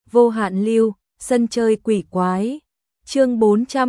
Vô hạn lưu, sân chơi quỷ quái. Chương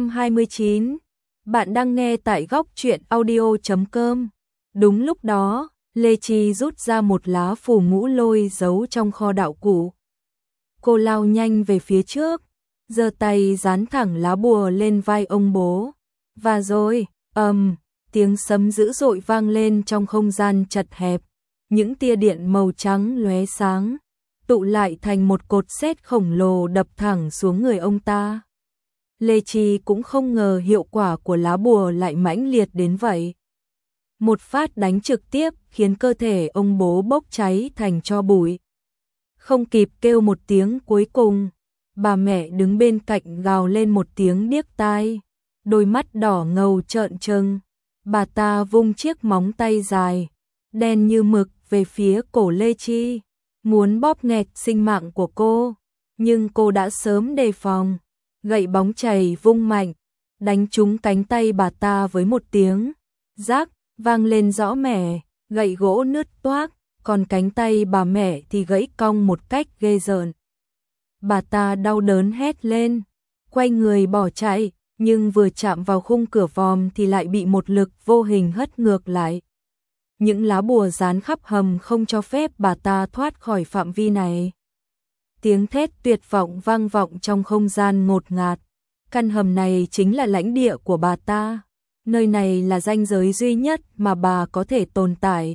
429. Bạn đang nghe tại góc truyện audio.com. Đúng lúc đó, Lê Chi rút ra một lá phù ngũ lôi giấu trong kho đạo cụ. Cô lao nhanh về phía trước, giơ tay dán thẳng lá bùa lên vai ông bố. Và rồi, tiếng sấm dữ dội vang lên trong không gian chật hẹp. Những tia điện màu trắng lóe sáng, tụ lại thành một cột sét khổng lồ đập thẳng xuống người ông ta. Lê Chi cũng không ngờ hiệu quả của lá bùa lại mãnh liệt đến vậy. Một phát đánh trực tiếp khiến cơ thể ông bố bốc cháy thành tro bụi. Không kịp kêu một tiếng cuối cùng, bà mẹ đứng bên cạnh gào lên một tiếng điếc tai, đôi mắt đỏ ngầu trợn trừng. Bà ta vung chiếc móng tay dài, đen như mực về phía cổ Lê Chi, muốn bóp nghẹt sinh mạng của cô, nhưng cô đã sớm đề phòng. Gậy bóng chày vung mạnh, đánh trúng cánh tay bà ta với một tiếng rác vang lên rõ mẻ, gậy gỗ nứt toác, còn cánh tay bà mẹ thì gãy cong một cách ghê rợn. Bà ta đau đớn hét lên, quay người bỏ chạy, nhưng vừa chạm vào khung cửa vòm thì lại bị một lực vô hình hất ngược lại. Những lá bùa dán khắp hầm không cho phép bà ta thoát khỏi phạm vi này. Tiếng thét tuyệt vọng vang vọng trong không gian ngột ngạt. Căn hầm này chính là lãnh địa của bà ta. Nơi này là ranh giới duy nhất mà bà có thể tồn tại.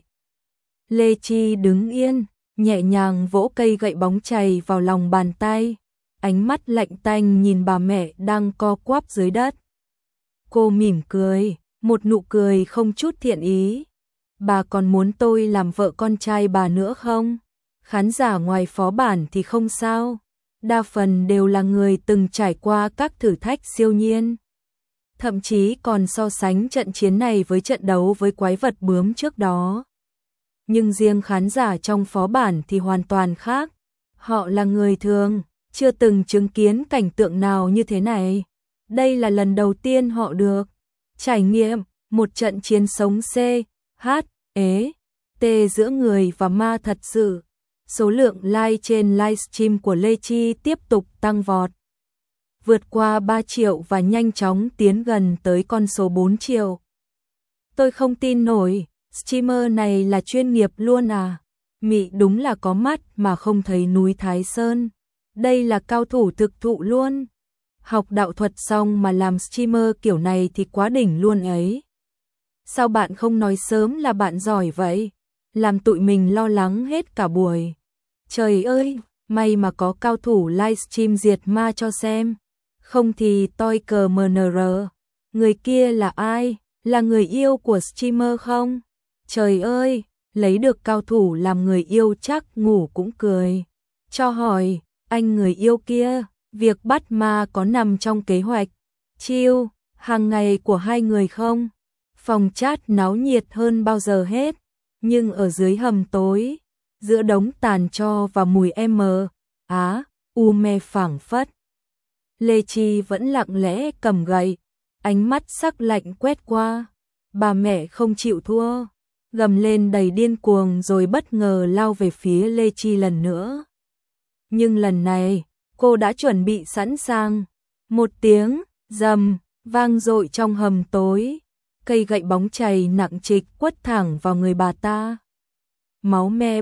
Lê Chi đứng yên, nhẹ nhàng vỗ cây gậy bóng chày vào lòng bàn tay. Ánh mắt lạnh tanh nhìn bà mẹ đang co quắp dưới đất. Cô mỉm cười, một nụ cười không chút thiện ý. Bà còn muốn tôi làm vợ con trai bà nữa không? Khán giả ngoài phó bản thì không sao, đa phần đều là người từng trải qua các thử thách siêu nhiên. Thậm chí còn so sánh trận chiến này với trận đấu với quái vật bướm trước đó. Nhưng riêng khán giả trong phó bản thì hoàn toàn khác. Họ là người thường, chưa từng chứng kiến cảnh tượng nào như thế này. Đây là lần đầu tiên họ được trải nghiệm một trận chiến sống T giữa người và ma thật sự. Số lượng like trên livestream của Lê Chi tiếp tục tăng vọt, vượt qua 3 triệu và nhanh chóng tiến gần tới con số 4 triệu. Tôi không tin nổi, streamer này là chuyên nghiệp luôn à? Mị đúng là có mắt mà không thấy núi Thái Sơn. Đây là cao thủ thực thụ luôn. Học đạo thuật xong mà làm streamer kiểu này thì quá đỉnh luôn ấy. Sao bạn không nói sớm là bạn giỏi vậy? Làm tụi mình lo lắng hết cả buổi. Trời ơi, may mà có cao thủ livestream diệt ma cho xem. Không thì toi cờ MNR. Người kia là ai? Là người yêu của streamer không? Trời ơi, lấy được cao thủ làm người yêu chắc ngủ cũng cười. Cho hỏi, anh người yêu kia, việc bắt ma có nằm trong kế hoạch chill hàng ngày của hai người không? Phòng chat náo nhiệt hơn bao giờ hết, nhưng ở dưới hầm tối, giữa đống tàn tro và mùi me phảng phất, Lê Chi vẫn lặng lẽ cầm gậy, ánh mắt sắc lạnh quét qua. Bà mẹ không chịu thua, gầm lên đầy điên cuồng rồi bất ngờ lao về phía Lê Chi lần nữa. Nhưng lần này, cô đã chuẩn bị sẵn sàng. Một tiếng rầm vang dội trong hầm tối, cây gậy bóng chày nặng trịch quất thẳng vào người bà ta. Máu me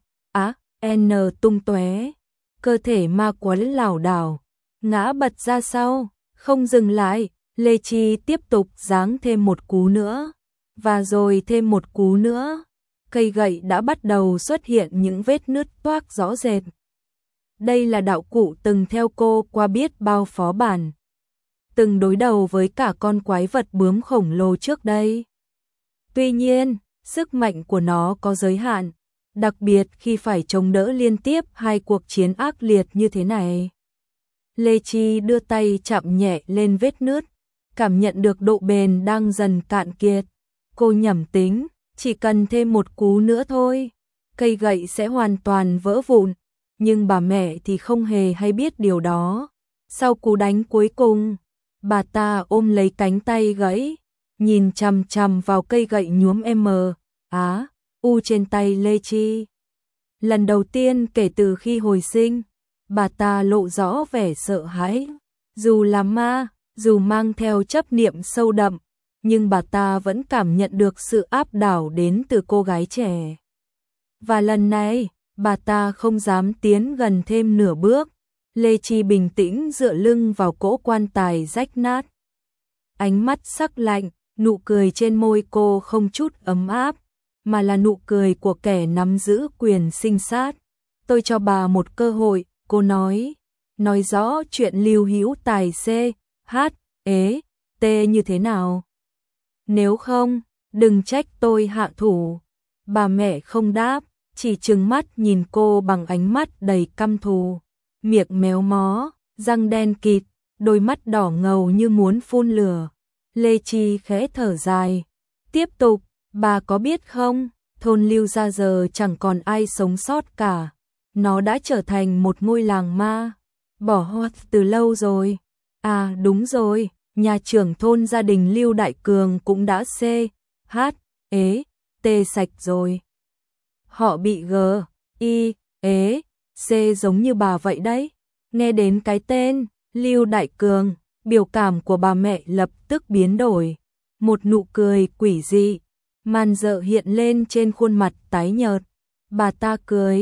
tung tóe, cơ thể ma quái lảo đảo, ngã bật ra sau, không dừng lại. Lê Chi tiếp tục giáng thêm một cú nữa, và rồi thêm một cú nữa. Cây gậy đã bắt đầu xuất hiện những vết nứt toác rõ rệt. Đây là đạo cụ từng theo cô qua biết bao phó bản, từng đối đầu với cả con quái vật bướm khổng lồ trước đây. Tuy nhiên, sức mạnh của nó có giới hạn, đặc biệt khi phải chống đỡ liên tiếp hai cuộc chiến ác liệt như thế này. Lê Chi đưa tay chạm nhẹ lên vết nứt, cảm nhận được độ bền đang dần cạn kiệt. Cô nhẩm tính, chỉ cần thêm một cú nữa thôi, cây gậy sẽ hoàn toàn vỡ vụn. Nhưng bà mẹ thì không hề hay biết điều đó. Sau cú đánh cuối cùng, bà ta ôm lấy cánh tay gãy, nhìn chằm chằm vào cây gậy nhuốm trên tay Lê Chi. Lần đầu tiên kể từ khi hồi sinh, bà ta lộ rõ vẻ sợ hãi. Dù là ma, dù mang theo chấp niệm sâu đậm, nhưng bà ta vẫn cảm nhận được sự áp đảo đến từ cô gái trẻ. Và lần này, bà ta không dám tiến gần thêm nửa bước. Lê Chi bình tĩnh dựa lưng vào cỗ quan tài rách nát. Ánh mắt sắc lạnh, nụ cười trên môi cô không chút ấm áp, mà là nụ cười của kẻ nắm giữ quyền sinh sát. Tôi cho bà một cơ hội, cô nói rõ chuyện Lưu Hữu Tài C, H, ế, T như thế nào. Nếu không, đừng trách tôi hạ thủ. Bà mẹ không đáp, chỉ trừng mắt nhìn cô bằng ánh mắt đầy căm thù. Miệng méo mó, răng đen kịt, đôi mắt đỏ ngầu như muốn phun lửa. Lê Chi khẽ thở dài. Tiếp tục, bà có biết không, thôn Lưu gia giờ chẳng còn ai sống sót cả. Nó đã trở thành một ngôi làng ma, bỏ hoang từ lâu rồi. À đúng rồi, nhà trưởng thôn gia đình Lưu Đại Cường cũng đã C, H, ế, T sạch rồi. Họ bị G, I, ế, C giống như bà vậy đấy. Nghe đến cái tên Lưu Đại Cường, biểu cảm của bà mẹ lập tức biến đổi. Một nụ cười quỷ dị, man dợ hiện lên trên khuôn mặt tái nhợt. Bà ta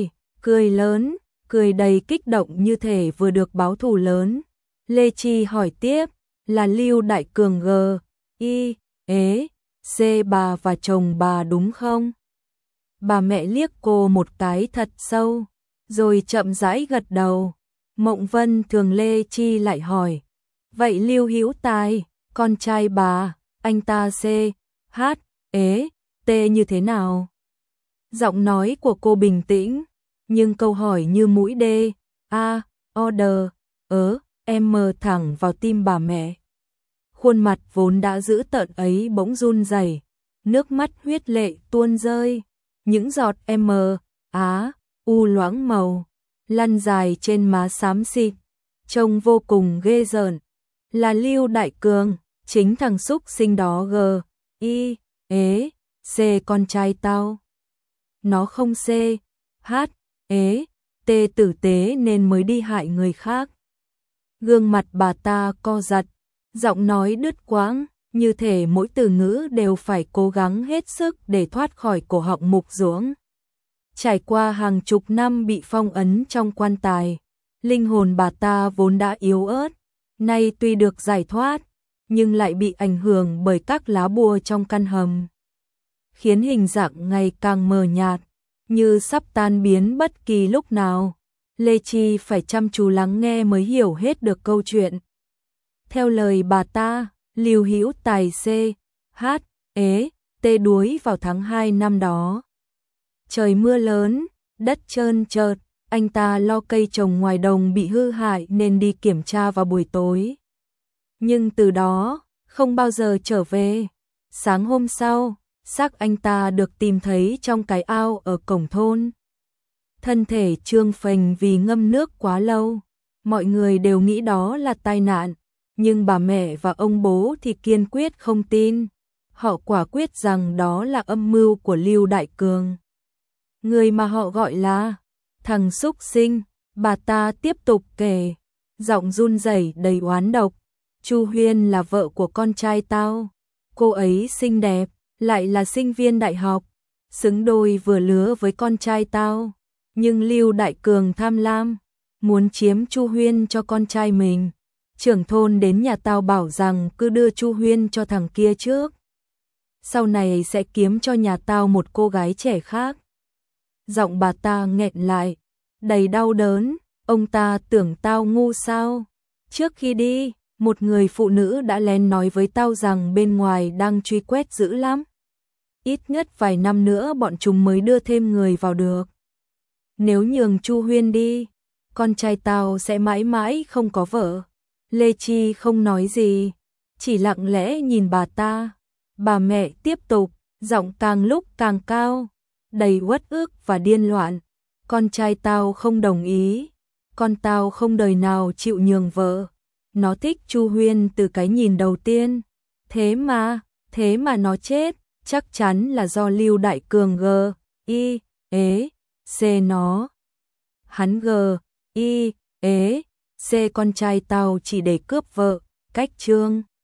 cười lớn, cười đầy kích động như thể vừa được báo thù lớn. Lê Chi hỏi tiếp, là Lưu Đại Cường G, I, ế, C bà và chồng bà đúng không? Bà mẹ liếc cô một cái thật sâu, rồi chậm rãi gật đầu. Mộng Vân Thường Lê Chi lại hỏi, vậy Lưu Hữu Tài, con trai bà, anh ta C, H, ế, T như thế nào? Giọng nói của cô bình tĩnh, nhưng câu hỏi như mũi đê, A, order, M thẳng vào tim bà mẹ. Khuôn mặt vốn đã dữ tợn ấy bỗng run rẩy, nước mắt huyết lệ tuôn rơi, những giọt M, Á, U loãng màu, lăn dài trên má xám xịt, trông vô cùng ghê rợn. Là Lưu Đại Cường, chính thằng xúc sinh đó G, I, ế, C con trai tao. Nó không C, H, ế, T tử tế nên mới đi hại người khác. Gương mặt bà ta co giật, giọng nói đứt quãng, như thể mỗi từ ngữ đều phải cố gắng hết sức để thoát khỏi cổ họng mục ruỗng. Trải qua hàng chục năm bị phong ấn trong quan tài, linh hồn bà ta vốn đã yếu ớt, nay tuy được giải thoát, nhưng lại bị ảnh hưởng bởi các lá bùa trong căn hầm, khiến hình dạng ngày càng mờ nhạt, như sắp tan biến bất kỳ lúc nào. Lê Chi phải chăm chú lắng nghe mới hiểu hết được câu chuyện. Theo lời bà ta, Lưu Hữu Tài C, H, ế, T đuối vào tháng 2 năm đó. Trời mưa lớn, đất trơn trượt, anh ta lo cây trồng ngoài đồng bị hư hại nên đi kiểm tra vào buổi tối. Nhưng từ đó, không bao giờ trở về. Sáng hôm sau, xác anh ta được tìm thấy trong cái ao ở cổng thôn. Thân thể trương phình vì ngâm nước quá lâu. Mọi người đều nghĩ đó là tai nạn, nhưng bà mẹ và ông bố thì kiên quyết không tin. Họ quả quyết rằng đó là âm mưu của Lưu Đại Cường, người mà họ gọi là thằng xúc sinh. Bà ta tiếp tục kể, giọng run rẩy đầy oán độc. Chu Huyên là vợ của con trai tao. Cô ấy xinh đẹp, lại là sinh viên đại học, xứng đôi vừa lứa với con trai tao. Nhưng Lưu Đại Cường tham lam, muốn chiếm Chu Huyên cho con trai mình. Trưởng thôn đến nhà tao bảo rằng cứ đưa Chu Huyên cho thằng kia trước, sau này sẽ kiếm cho nhà tao một cô gái trẻ khác. Giọng bà ta nghẹn lại, đầy đau đớn. Ông ta tưởng tao ngu sao? Trước khi đi, một người phụ nữ đã lén nói với tao rằng bên ngoài đang truy quét dữ lắm. Ít nhất vài năm nữa bọn chúng mới đưa thêm người vào được. Nếu nhường Chu Huyên đi, con trai tao sẽ mãi mãi không có vợ. Lê Chi không nói gì, chỉ lặng lẽ nhìn bà ta. Bà mẹ tiếp tục, giọng càng lúc càng cao, đầy uất ức và điên loạn. Con trai tao không đồng ý, con tao không đời nào chịu nhường vợ. Nó thích Chu Huyên từ cái nhìn đầu tiên. Thế mà nó chết, chắc chắn là do Lưu Đại Cường G, I, ế, C nó. Hắn G, I, Ế, C con trai tao chỉ để cướp vợ, cách chương